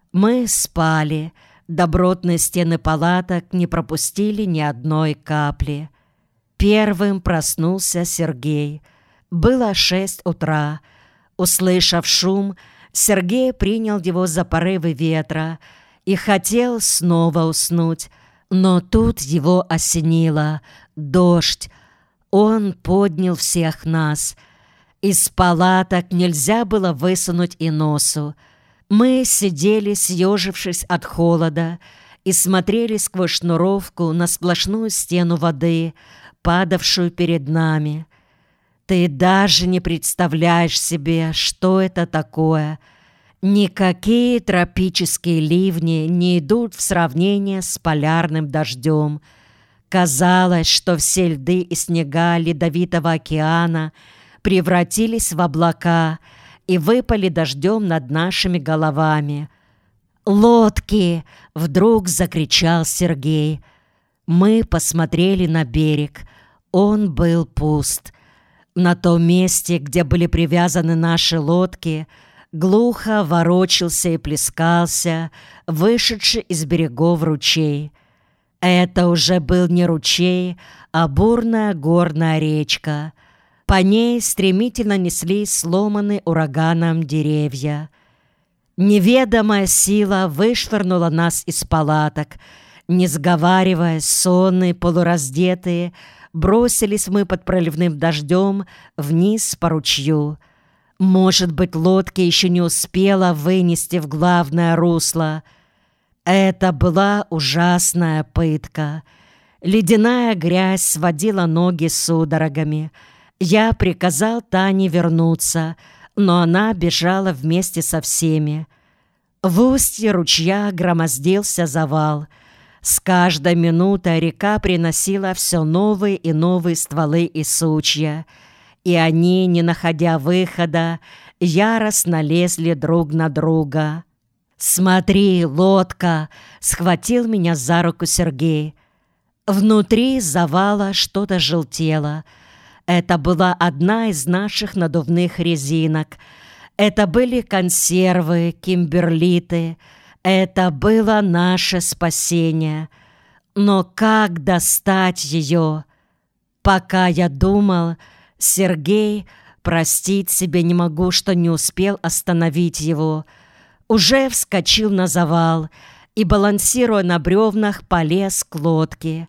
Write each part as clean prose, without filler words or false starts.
Мы спали. Добротные стены палаток не пропустили ни одной капли. Первым проснулся Сергей. Было 6 утра. Услышав шум, Сергей принял его за порывы ветра и хотел снова уснуть, но тут его осенило. Дождь. Он поднял всех нас. Из палаток нельзя было высунуть и носу. Мы сидели, съежившись от холода, и смотрели сквозь шнуровку на сплошную стену воды, падавшую перед нами. Ты даже не представляешь себе, что это такое. Никакие тропические ливни не идут в сравнение с полярным дождем. Казалось, что все льды и снега Ледовитого океана превратились в облака и выпали дождем над нашими головами. «Лодки!» — вдруг закричал Сергей. Мы посмотрели на берег. Он был пуст. На том месте, где были привязаны наши лодки, глухо ворочался и плескался вышедший из берегов ручей. Это уже был не ручей, а бурная горная речка. По ней стремительно неслись сломанные ураганом деревья. Неведомая сила вышвырнула нас из палаток. Не сговариваясь, сонные, полураздетые, бросились мы под проливным дождем вниз по ручью. Может быть, лодка еще не успела вынести в главное русло. Это была ужасная пытка. Ледяная грязь сводила ноги судорогами. Я приказал Тане вернуться, но она бежала вместе со всеми. В устье ручья громоздился завал. С каждой минутой река приносила все новые и новые стволы и сучья, и они, не находя выхода, яростно лезли друг на друга. «Смотри, лодка!» — схватил меня за руку Сергей. Внутри завала что-то желтело. Это была одна из наших надувных резинок. Это были консервы, кимберлиты. Это было наше спасение. Но как достать ее? Пока я думал, Сергей, простить себе не могу, что не успел остановить его, уже вскочил на завал и, балансируя на бревнах, полез к лодке.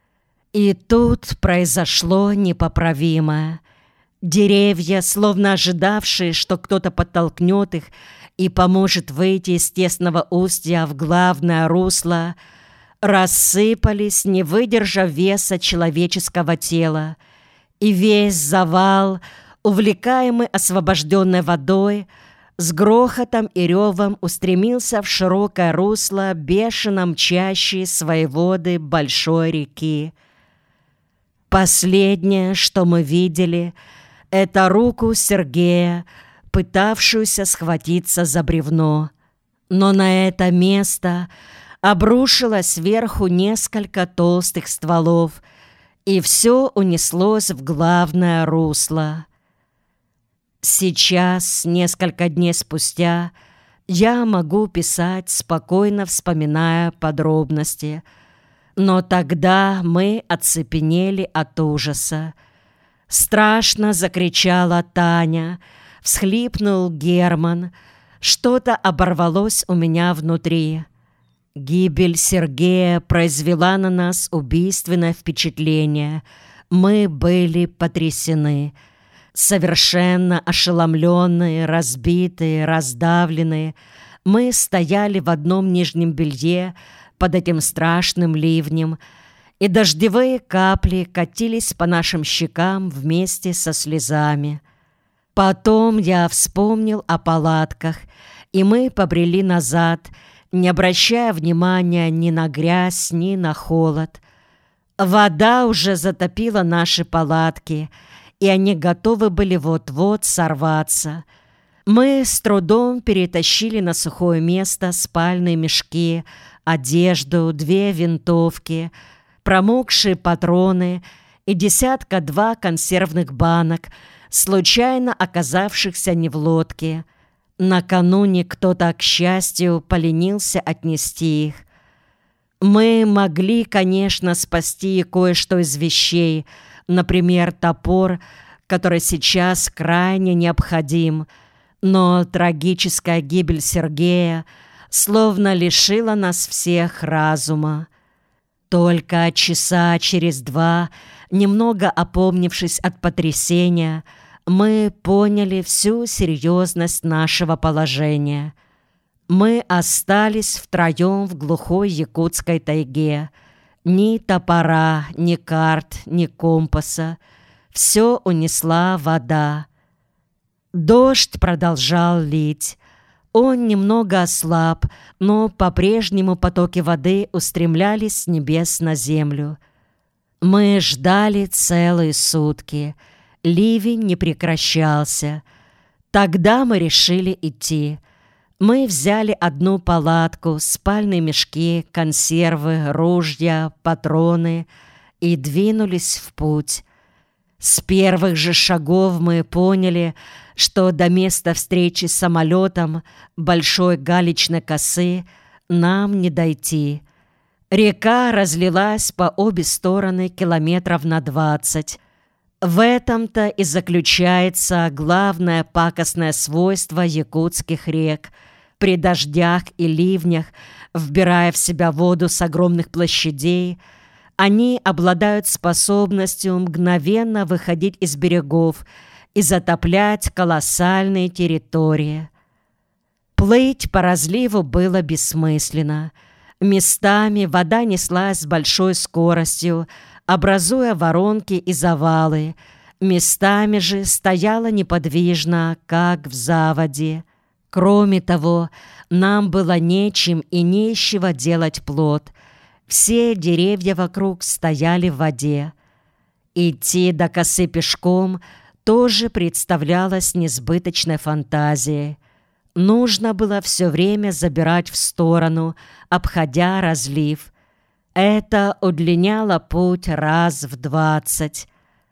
И тут произошло непоправимое. Деревья, словно ожидавшие, что кто-то подтолкнет их и поможет выйти из тесного устья в главное русло, рассыпались, не выдержав веса человеческого тела, и весь завал, увлекаемый освобожденной водой, с грохотом и ревом устремился в широкое русло бешено мчащей свои воды большой реки. Последнее, что мы видели, это руку Сергея, пытавшуюся схватиться за бревно. Но на это место обрушилось сверху несколько толстых стволов, и все унеслось в главное русло. Сейчас, несколько дней спустя, я могу писать, спокойно вспоминая подробности. Но тогда мы оцепенели от ужаса. Страшно закричала Таня, всхлипнул Герман. Что-то оборвалось у меня внутри. Гибель Сергея произвела на нас убийственное впечатление. Мы были потрясены. Совершенно ошеломленные, разбитые, раздавленные, мы стояли в одном нижнем белье под этим страшным ливнем, и дождевые капли катились по нашим щекам вместе со слезами. Потом я вспомнил о палатках, и мы побрели назад, не обращая внимания ни на грязь, ни на холод. Вода уже затопила наши палатки, и они готовы были вот-вот сорваться. Мы с трудом перетащили на сухое место спальные мешки, одежду, 2 винтовки, промокшие патроны и 1-2 консервных банок, случайно оказавшихся не в лодке. Накануне кто-то, к счастью, поленился отнести их. Мы могли, конечно, спасти кое-что из вещей, например, топор, который сейчас крайне необходим, но трагическая гибель Сергея словно лишила нас всех разума. Только часа через два, немного опомнившись от потрясения, мы поняли всю серьезность нашего положения. Мы остались втроем в глухой якутской тайге. Ни топора, ни карт, ни компаса. Все унесла вода. Дождь продолжал лить. Он немного ослаб, но по-прежнему потоки воды устремлялись с небес на землю. Мы ждали целые сутки. Ливень не прекращался. Тогда мы решили идти. Мы взяли одну палатку, спальные мешки, консервы, ружья, патроны и двинулись в путь. С первых же шагов мы поняли, что до места встречи с самолетом Большой Галичной косы нам не дойти. Река разлилась по обе стороны километров на 20. В этом-то и заключается главное пакостное свойство якутских рек. При дождях и ливнях, вбирая в себя воду с огромных площадей, они обладают способностью мгновенно выходить из берегов и затоплять колоссальные территории. Плыть по разливу было бессмысленно. Местами вода неслась с большой скоростью, образуя воронки и завалы. Местами же стояла неподвижно, как в заводе. Кроме того, нам было нечем и не из чего делать плот. Все деревья вокруг стояли в воде. Идти до косы пешком тоже представлялось несбыточной фантазией. Нужно было все время забирать в сторону, обходя разлив. Это удлиняло путь раз в 20.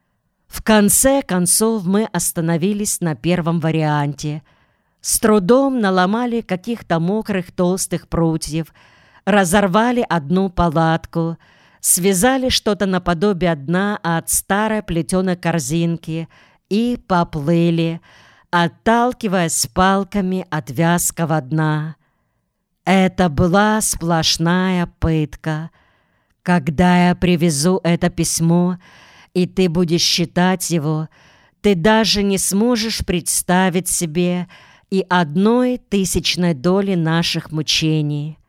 В конце концов мы остановились на первом варианте. С трудом наломали каких-то мокрых толстых прутьев, разорвали одну палатку, связали что-то наподобие дна от старой плетеной корзинки и поплыли, отталкиваясь палками от вязкого дна. Это была сплошная пытка. Когда я привезу это письмо, и ты будешь читать его, ты даже не сможешь представить себе и 1/1000 доли наших мучений.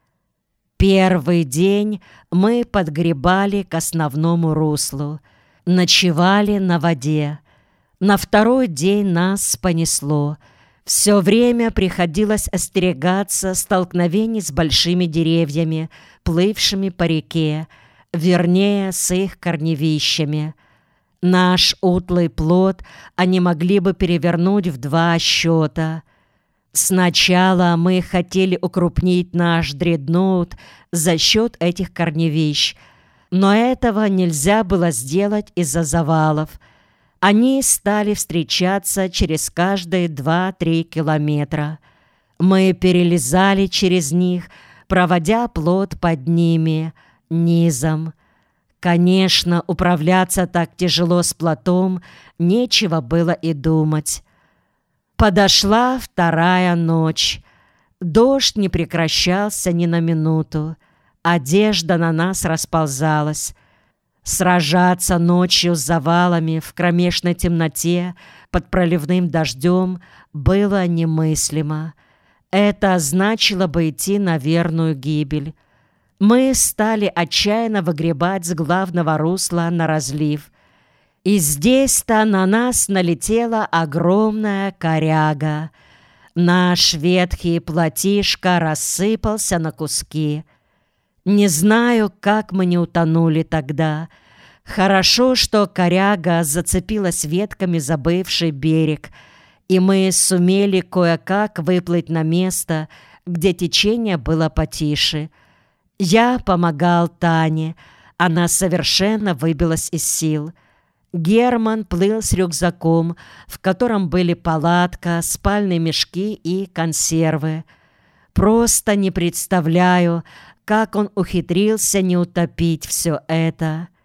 Первый день мы подгребали к основному руслу, ночевали на воде. На второй день нас понесло. Все время приходилось остерегаться столкновений с большими деревьями, плывшими по реке, вернее, с их корневищами. Наш утлый плот они могли бы перевернуть в 2 счета. Сначала мы хотели укрупнить наш дредноут за счет этих корневищ, но этого нельзя было сделать из-за завалов. Они стали встречаться через каждые 2-3 километра. Мы перелезали через них, проводя плот под ними, низом. Конечно, управляться так тяжело с плотом нечего было и думать. Подошла вторая ночь. Дождь не прекращался ни на минуту. Одежда на нас расползалась. Сражаться ночью с завалами в кромешной темноте под проливным дождем было немыслимо. Это значило бы идти на верную гибель. Мы стали отчаянно выгребать с главного русла на разлив. И здесь-то на нас налетела огромная коряга. Наш ветхий плотишка рассыпался на куски. Не знаю, как мы не утонули тогда. Хорошо, что коряга зацепилась ветками за бывший берег, и мы сумели кое-как выплыть на место, где течение было потише. Я помогал Тане. Она совершенно выбилась из сил. Герман плыл с рюкзаком, в котором были палатка, спальные мешки и консервы. Просто не представляю, как он ухитрился не утопить все это.